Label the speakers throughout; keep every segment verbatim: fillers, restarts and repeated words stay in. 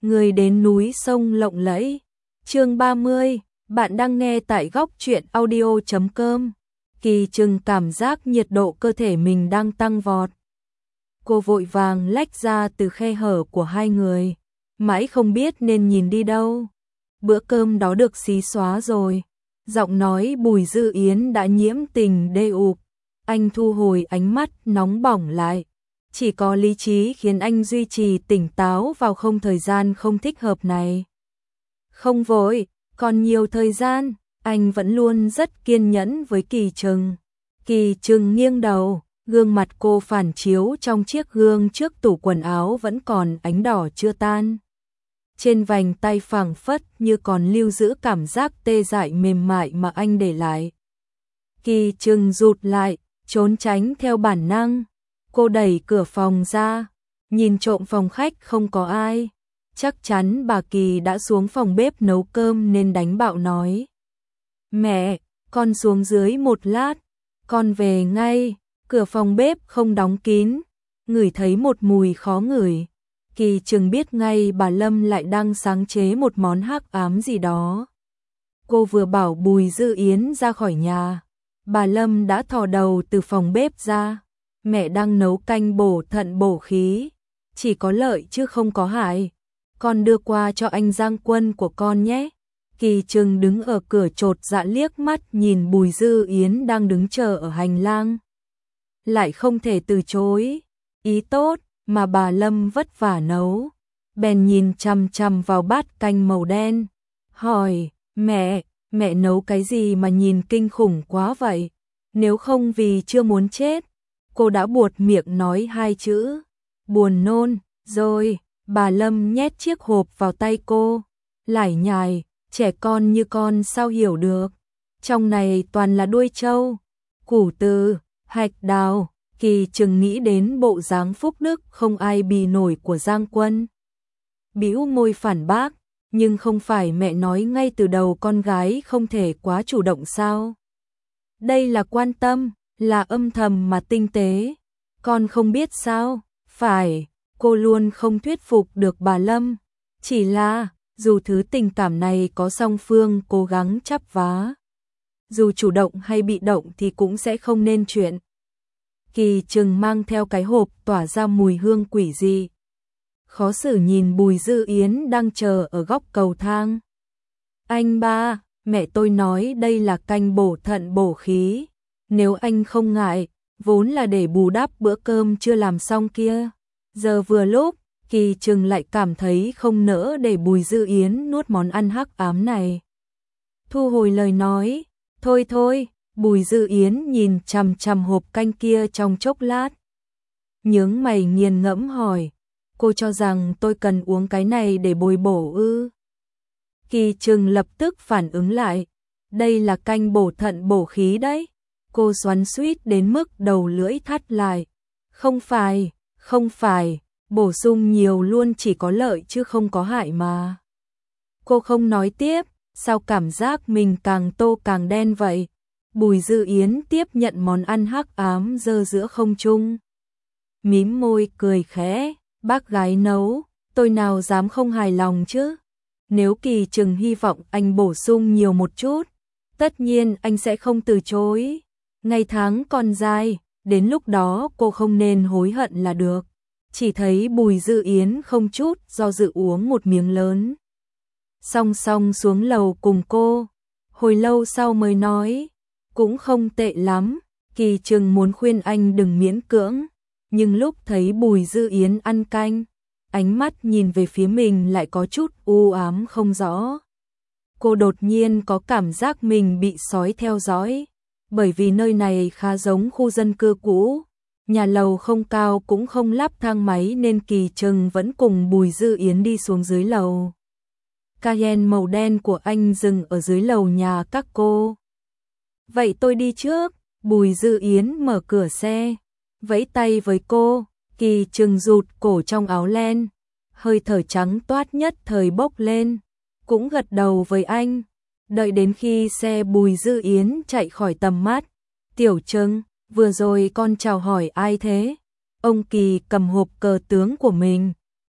Speaker 1: người đến núi sông lộng lẫy. Chương ba mươi, bạn đang nghe tại góc truyện audio chấm com. Kỳ Trừng cảm giác nhiệt độ cơ thể mình đang tăng vọt. Cô vội vàng lách ra từ khe hở của hai người, mãi không biết nên nhìn đi đâu. Bữa cơm đó được xí xóa rồi. Giọng nói Bùi Dư Yến đã nhiễm tình đê ụp. Anh thu hồi ánh mắt nóng bỏng lại. Chỉ có lý trí khiến anh duy trì tỉnh táo vào không thời gian không thích hợp này. Không vội, còn nhiều thời gian, anh vẫn luôn rất kiên nhẫn với Kỳ Trừng. Kỳ Trừng nghiêng đầu, gương mặt cô phản chiếu trong chiếc gương trước tủ quần áo vẫn còn ánh đỏ chưa tan. Trên vành tay phảng phất như còn lưu giữ cảm giác tê dại mềm mại mà anh để lại. Kỳ Trừng rụt lại, trốn tránh theo bản năng. Cô đẩy cửa phòng ra, nhìn trộm phòng khách không có ai. Chắc chắn bà Kỳ đã xuống phòng bếp nấu cơm nên đánh bạo nói. Mẹ, con xuống dưới một lát, con về ngay. Cửa phòng bếp không đóng kín, ngửi thấy một mùi khó ngửi. Kỳ Trừng biết ngay bà Lâm lại đang sáng chế một món hắc ám gì đó. Cô vừa bảo Bùi Dư Yến ra khỏi nhà, bà Lâm đã thò đầu từ phòng bếp ra. Mẹ đang nấu canh bổ thận bổ khí, chỉ có lợi chứ không có hại. Con đưa qua cho anh Giang Quân của con nhé. Kỳ Trừng đứng ở cửa chột dạ liếc mắt nhìn Bùi Dư Yến đang đứng chờ ở hành lang. Lại không thể từ chối, ý tốt mà bà Lâm vất vả nấu. Bèn nhìn chằm chằm vào bát canh màu đen, hỏi, mẹ, mẹ nấu cái gì mà nhìn kinh khủng quá vậy? Nếu không vì chưa muốn chết. Cô đã buột miệng nói hai chữ, buồn nôn, rồi, bà Lâm nhét chiếc hộp vào tay cô, lải nhải, trẻ con như con sao hiểu được, trong này toàn là đuôi trâu, củ từ, hạch đào. Kỳ Trừng nghĩ đến bộ dáng phúc đức không ai bì nổi của Giang Quân. Bĩu môi phản bác, nhưng không phải mẹ nói ngay từ đầu con gái không thể quá chủ động sao? Đây là quan tâm, là âm thầm mà tinh tế. Con không biết sao? Phải, cô luôn không thuyết phục được bà Lâm. Chỉ là, dù thứ tình cảm này có song phương cố gắng chắp vá, dù chủ động hay bị động thì cũng sẽ không nên chuyện. Kỳ Trừng mang theo cái hộp tỏa ra mùi hương quỷ dị. Khó xử nhìn Bùi Dư Yến đang chờ ở góc cầu thang. Anh ba, mẹ tôi nói đây là canh bổ thận bổ khí. Nếu anh không ngại, vốn là để bù đắp bữa cơm chưa làm xong kia. Giờ vừa lúc, Kỳ Trừng lại cảm thấy không nỡ để Bùi Dư Yến nuốt món ăn hắc ám này. Thu hồi lời nói, thôi thôi. Bùi Dư Yến nhìn chằm chằm hộp canh kia trong chốc lát. Nhướng mày nghiền ngẫm hỏi, cô cho rằng tôi cần uống cái này để bồi bổ ư? Kỳ Trừng lập tức phản ứng lại, đây là canh bổ thận bổ khí đấy. Cô xoắn xuýt đến mức đầu lưỡi thắt lại. Không phải, không phải, bổ sung nhiều luôn chỉ có lợi chứ không có hại mà. Cô không nói tiếp, sao cảm giác mình càng tô càng đen vậy? Bùi Dư Yến tiếp nhận món ăn hắc ám dơ giữa không trung. Mím môi cười khẽ, bác gái nấu, tôi nào dám không hài lòng chứ. Nếu Kỳ Trừng hy vọng anh bổ sung nhiều một chút, tất nhiên anh sẽ không từ chối. Ngày tháng còn dài, đến lúc đó cô không nên hối hận là được. Chỉ thấy Bùi Dư Yến không chút do dự uống một miếng lớn. Song song xuống lầu cùng cô, hồi lâu sau mới nói, cũng không tệ lắm. Kỳ Trừng muốn khuyên anh đừng miễn cưỡng, nhưng lúc thấy Bùi Dư Yến ăn canh, ánh mắt nhìn về phía mình lại có chút u ám không rõ. Cô đột nhiên có cảm giác mình bị sói theo dõi, bởi vì nơi này khá giống khu dân cư cũ, nhà lầu không cao cũng không lắp thang máy nên Kỳ Trừng vẫn cùng Bùi Dư Yến đi xuống dưới lầu. Cayenne màu đen của anh dừng ở dưới lầu nhà các cô. Vậy tôi đi trước. Bùi Dư Yến mở cửa xe, vẫy tay với cô. Kỳ Trừng rụt cổ trong áo len, hơi thở trắng toát nhất thời bốc lên, cũng gật đầu với anh. Đợi đến khi xe Bùi Dư Yến chạy khỏi tầm mắt, Tiểu Trừng, vừa rồi con chào hỏi ai thế? Ông Kỳ cầm hộp cờ tướng của mình,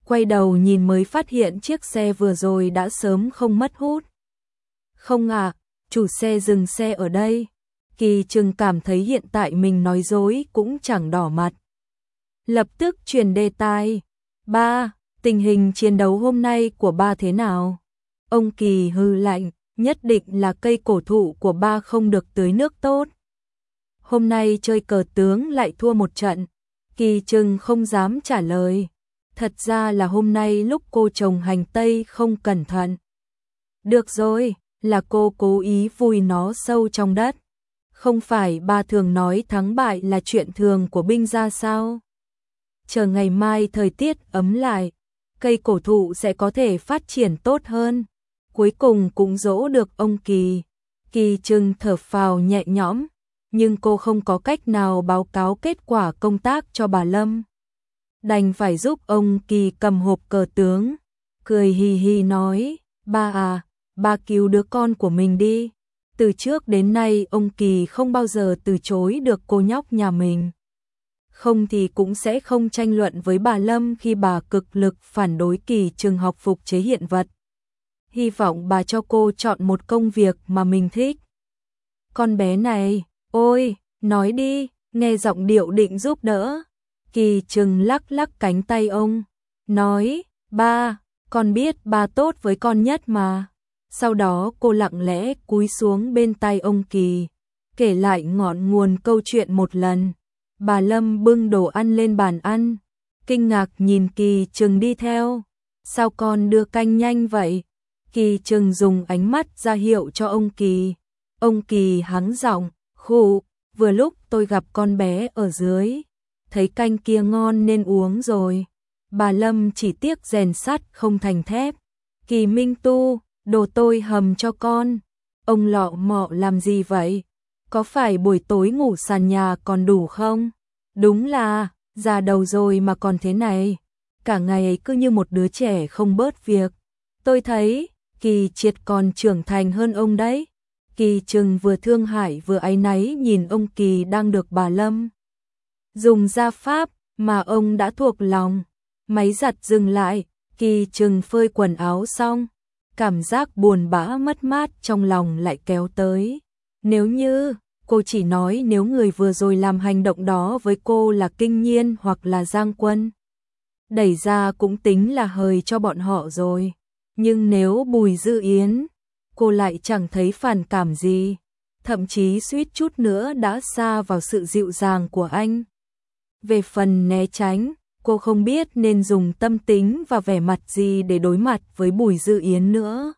Speaker 1: quay đầu nhìn mới phát hiện chiếc xe vừa rồi đã sớm không mất hút. Không à, chủ xe dừng xe ở đây. Kỳ Trừng cảm thấy hiện tại mình nói dối cũng chẳng đỏ mặt. Lập tức chuyển đề tài. Ba, tình hình chiến đấu hôm nay của ba thế nào? Ông Kỳ hừ lạnh, nhất định là cây cổ thụ của ba không được tưới nước tốt. Hôm nay chơi cờ tướng lại thua một trận. Kỳ Trừng không dám trả lời. Thật ra là hôm nay lúc cô trồng hành tây không cẩn thận. Được rồi, là cô cố ý vùi nó sâu trong đất. Không phải ba thường nói thắng bại là chuyện thường của binh gia sao? Chờ ngày mai thời tiết ấm lại, cây cổ thụ sẽ có thể phát triển tốt hơn. Cuối cùng cũng dỗ được ông Kỳ. Kỳ Trừng thở phào nhẹ nhõm, nhưng cô không có cách nào báo cáo kết quả công tác cho bà Lâm. Đành phải giúp ông Kỳ cầm hộp cờ tướng, cười hì hì nói, ba à, ba cứu đứa con của mình đi. Từ trước đến nay ông Kỳ không bao giờ từ chối được cô nhóc nhà mình. Không thì cũng sẽ không tranh luận với bà Lâm khi bà cực lực phản đối Kỳ Trừng học phục chế hiện vật. Hy vọng bà cho cô chọn một công việc mà mình thích. Con bé này, ôi, nói đi, nghe giọng điệu định giúp đỡ. Kỳ Trừng lắc lắc cánh tay ông, nói, ba, con biết ba tốt với con nhất mà. Sau đó cô lặng lẽ cúi xuống bên tay ông Kỳ, kể lại ngọn nguồn câu chuyện một lần. Bà Lâm bưng đồ ăn lên bàn ăn, kinh ngạc nhìn Kỳ Trừng đi theo. Sao con đưa canh nhanh vậy? Kỳ Trừng dùng ánh mắt ra hiệu cho ông Kỳ. Ông Kỳ hắng giọng, khụ, vừa lúc tôi gặp con bé ở dưới, thấy canh kia ngon nên uống rồi. Bà Lâm chỉ tiếc rèn sắt không thành thép. Kỳ Minh Tu, đồ tôi hầm cho con. Ông lọ mọ làm gì vậy? Có phải buổi tối ngủ sàn nhà còn đủ không? Đúng là, già đầu rồi mà còn thế này. Cả ngày cứ như một đứa trẻ không bớt việc. Tôi thấy, Kỳ Triệt còn trưởng thành hơn ông đấy. Kỳ Trừng vừa thương hại vừa áy náy nhìn ông Kỳ đang được bà Lâm dùng gia pháp mà ông đã thuộc lòng. Máy giặt dừng lại, Kỳ Trừng phơi quần áo xong, cảm giác buồn bã mất mát trong lòng lại kéo tới. Nếu như, cô chỉ nói nếu người vừa rồi làm hành động đó với cô là Kinh Nhiên hoặc là Giang Quân, đẩy ra cũng tính là hời cho bọn họ rồi. Nhưng nếu Bùi Dư Yến, cô lại chẳng thấy phản cảm gì, thậm chí suýt chút nữa đã xa vào sự dịu dàng của anh. Về phần né tránh, cô không biết nên dùng tâm tính và vẻ mặt gì để đối mặt với Bùi Dư Yến nữa.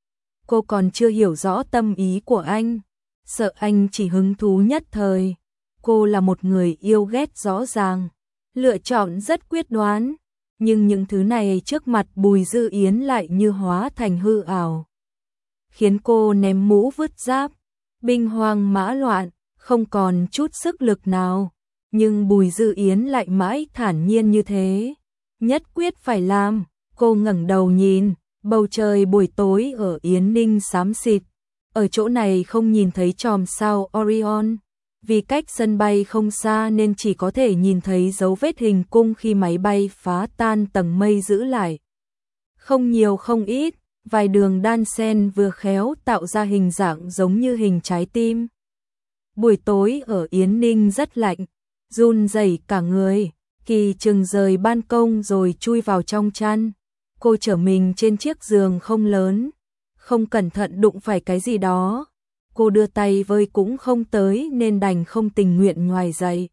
Speaker 1: Cô còn chưa hiểu rõ tâm ý của anh, sợ anh chỉ hứng thú nhất thời. Cô là một người yêu ghét rõ ràng, lựa chọn rất quyết đoán, nhưng những thứ này trước mặt Bùi Dư Yến lại như hóa thành hư ảo, khiến cô ném mũ vứt giáp, binh hoang mã loạn, không còn chút sức lực nào. Nhưng Bùi Dư Yến lại mãi thản nhiên như thế, nhất quyết phải làm. Cô ngẩng đầu nhìn, bầu trời buổi tối ở Yến Ninh xám xịt, ở chỗ này không nhìn thấy chòm sao Orion, vì cách sân bay không xa nên chỉ có thể nhìn thấy dấu vết hình cung khi máy bay phá tan tầng mây giữ lại. Không nhiều không ít, vài đường đan xen vừa khéo tạo ra hình dạng giống như hình trái tim. Buổi tối ở Yến Ninh rất lạnh, run rẩy cả người. Kỳ Trừng rời ban công rồi chui vào trong chăn. Cô trở mình trên chiếc giường không lớn, không cẩn thận đụng phải cái gì đó. Cô đưa tay vơi cũng không tới nên đành không tình nguyện ngoài dậy.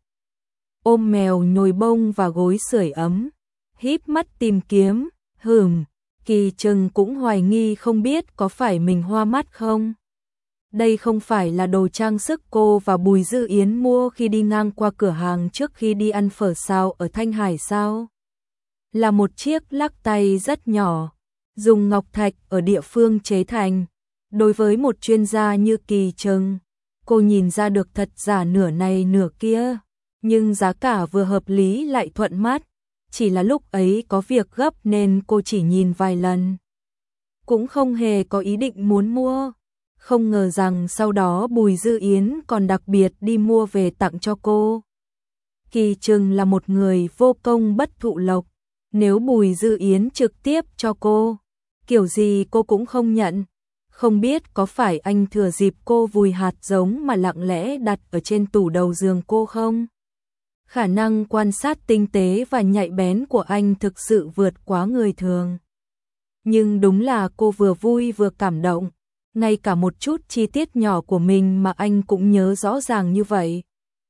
Speaker 1: Ôm mèo nhồi bông và gối sưởi ấm, híp mắt tìm kiếm, hừm, Kỳ Trừng cũng hoài nghi không biết có phải mình hoa mắt không. Đây không phải là đồ trang sức cô và Bùi Dư Yến mua khi đi ngang qua cửa hàng trước khi đi ăn phở xào ở Thanh Hải sao? Là một chiếc lắc tay rất nhỏ, dùng ngọc thạch ở địa phương chế thành. Đối với một chuyên gia như Kỳ Trừng, cô nhìn ra được thật giả nửa này nửa kia, nhưng giá cả vừa hợp lý lại thuận mắt. Chỉ là lúc ấy có việc gấp nên cô chỉ nhìn vài lần, cũng không hề có ý định muốn mua. Không ngờ rằng sau đó Bùi Dư Yến còn đặc biệt đi mua về tặng cho cô. Kỳ Trừng là một người vô công bất thụ lộc, Nếu Bùi Dư Yến trực tiếp cho cô, kiểu gì cô cũng không nhận. Không biết có phải anh thừa dịp cô vùi hạt giống mà lặng lẽ đặt ở trên tủ đầu giường cô không? Khả năng quan sát tinh tế và nhạy bén của anh thực sự vượt quá người thường. Nhưng đúng là cô vừa vui vừa cảm động, ngay cả một chút chi tiết nhỏ của mình mà anh cũng nhớ rõ ràng như vậy.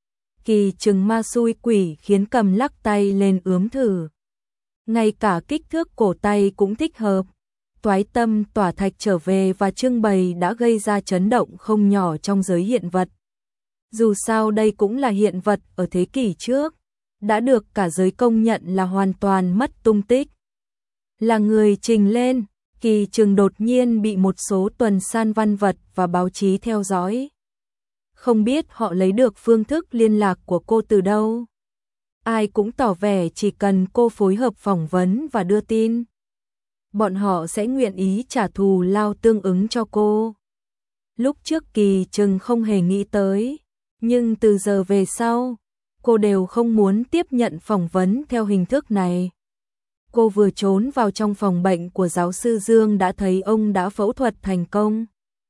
Speaker 1: Kỳ Trừng ma xui quỷ khiến Cầm lắc tay lên ướm thử. Ngay cả kích thước cổ tay cũng thích hợp. Toái Tâm Tỏa Thạch trở về và trưng bày đã gây ra chấn động không nhỏ trong giới hiện vật. Dù sao đây cũng là hiện vật ở thế kỷ trước, đã được cả giới công nhận là hoàn toàn mất tung tích. Là người trình lên, Kỳ Trừng đột nhiên bị một số tuần san văn vật và báo chí theo dõi. Không biết họ lấy được phương thức liên lạc của cô từ đâu. Ai cũng tỏ vẻ chỉ cần cô phối hợp phỏng vấn và đưa tin, bọn họ sẽ nguyện ý trả thù lao tương ứng cho cô. Lúc trước Kỳ Trừng không hề nghĩ tới, nhưng từ giờ về sau, cô đều không muốn tiếp nhận phỏng vấn theo hình thức này. Cô vừa trốn vào trong phòng bệnh của giáo sư Dương đã thấy ông đã phẫu thuật thành công.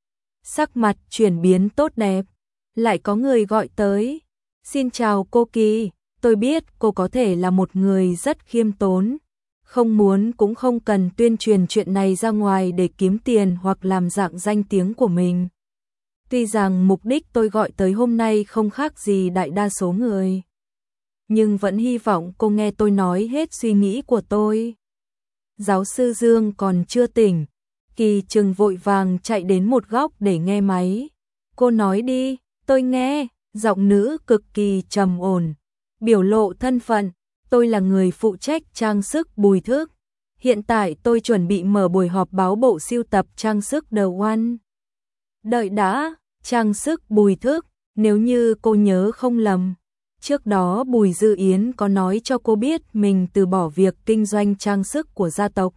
Speaker 1: Sắc mặt chuyển biến tốt đẹp, lại có người gọi tới. Xin chào cô Kỳ, tôi biết cô có thể là một người rất khiêm tốn. Không muốn cũng không cần tuyên truyền chuyện này ra ngoài để kiếm tiền hoặc làm rạng danh tiếng của mình. Tuy rằng mục đích tôi gọi tới hôm nay không khác gì đại đa số người, nhưng vẫn hy vọng cô nghe tôi nói hết suy nghĩ của tôi. Giáo sư Dương còn chưa tỉnh, Kỳ Trừng vội vàng chạy đến một góc để nghe máy. Cô nói đi, tôi nghe, giọng nữ cực kỳ trầm ổn, biểu lộ thân phận. Tôi là người phụ trách trang sức Bùi Thức. Hiện tại tôi chuẩn bị mở buổi họp báo bộ sưu tập trang sức The One. Đợi đã, trang sức Bùi Thức, nếu như cô nhớ không lầm, trước đó Bùi Dư Yến có nói cho cô biết mình từ bỏ việc kinh doanh trang sức của gia tộc.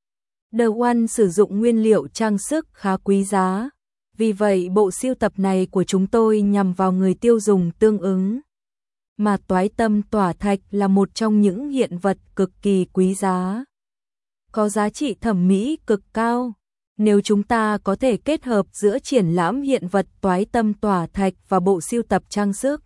Speaker 1: The One sử dụng nguyên liệu trang sức khá quý giá, vì vậy bộ sưu tập này của chúng tôi nhằm vào người tiêu dùng tương ứng. Mà Toái Tâm Tỏa Thạch là một trong những hiện vật cực kỳ quý giá, có giá trị thẩm mỹ cực cao. Nếu chúng ta có thể kết hợp giữa triển lãm hiện vật Toái Tâm Tỏa Thạch và bộ sưu tập trang sức,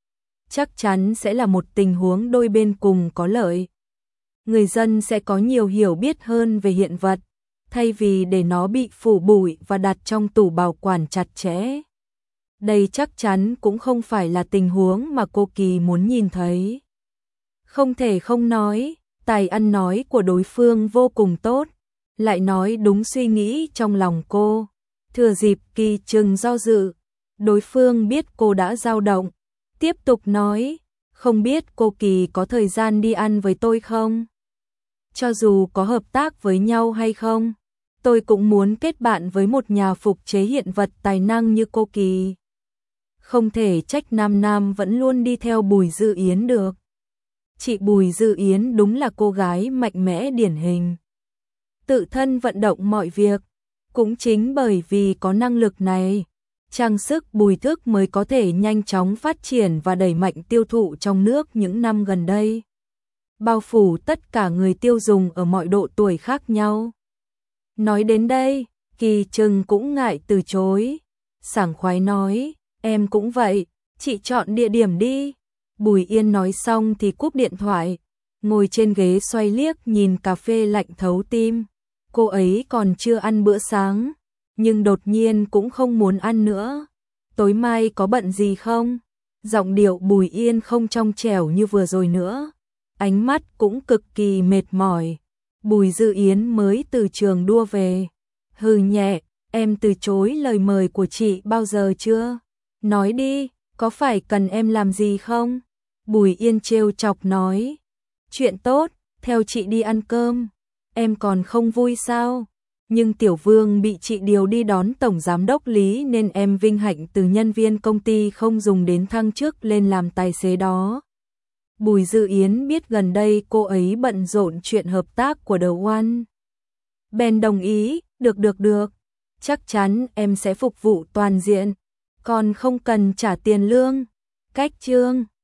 Speaker 1: chắc chắn sẽ là một tình huống đôi bên cùng có lợi. Người dân sẽ có nhiều hiểu biết hơn về hiện vật, thay vì để nó bị phủ bụi và đặt trong tủ bảo quản chặt chẽ. Đây chắc chắn cũng không phải là tình huống mà cô Kỳ muốn nhìn thấy. Không thể không nói, tài ăn nói của đối phương vô cùng tốt, lại nói đúng suy nghĩ trong lòng cô. Thừa dịp Kỳ Trừng do dự, đối phương biết cô đã dao động, tiếp tục nói, không biết cô Kỳ có thời gian đi ăn với tôi không? Cho dù có hợp tác với nhau hay không, tôi cũng muốn kết bạn với một nhà phục chế hiện vật tài năng như cô Kỳ. Không thể trách Nam Nam vẫn luôn đi theo Bùi Dư Yến được. Chị Bùi Dư Yến đúng là cô gái mạnh mẽ điển hình, tự thân vận động mọi việc. Cũng chính bởi vì có năng lực này, trang sức Bùi Thức mới có thể nhanh chóng phát triển và đẩy mạnh tiêu thụ trong nước những năm gần đây, bao phủ tất cả người tiêu dùng ở mọi độ tuổi khác nhau. Nói đến đây, Kỳ Trừng cũng ngại từ chối, sảng khoái nói, em cũng vậy, chị chọn địa điểm đi. Bùi Yên nói xong thì cúp điện thoại, ngồi trên ghế xoay liếc nhìn cà phê lạnh thấu tim. Cô ấy còn chưa ăn bữa sáng, nhưng đột nhiên cũng không muốn ăn nữa. Tối mai có bận gì không? Giọng điệu Bùi Yên không trong trẻo như vừa rồi nữa, ánh mắt cũng cực kỳ mệt mỏi. Bùi Dư Yến mới từ trường đua về, hừ nhẹ, em từ chối lời mời của chị bao giờ chưa? Nói đi, có phải cần em làm gì không? Bùi Yên trêu chọc nói, chuyện tốt, theo chị đi ăn cơm. Em còn không vui sao? Nhưng Tiểu Vương bị chị điều đi đón tổng giám đốc Lý nên em vinh hạnh từ nhân viên công ty không dùng đến thăng chức lên làm tài xế đó. Bùi Dư Yến biết gần đây cô ấy bận rộn chuyện hợp tác của The One. Bèn đồng ý, được được được, chắc chắn em sẽ phục vụ toàn diện, còn không cần trả tiền lương. Cách chương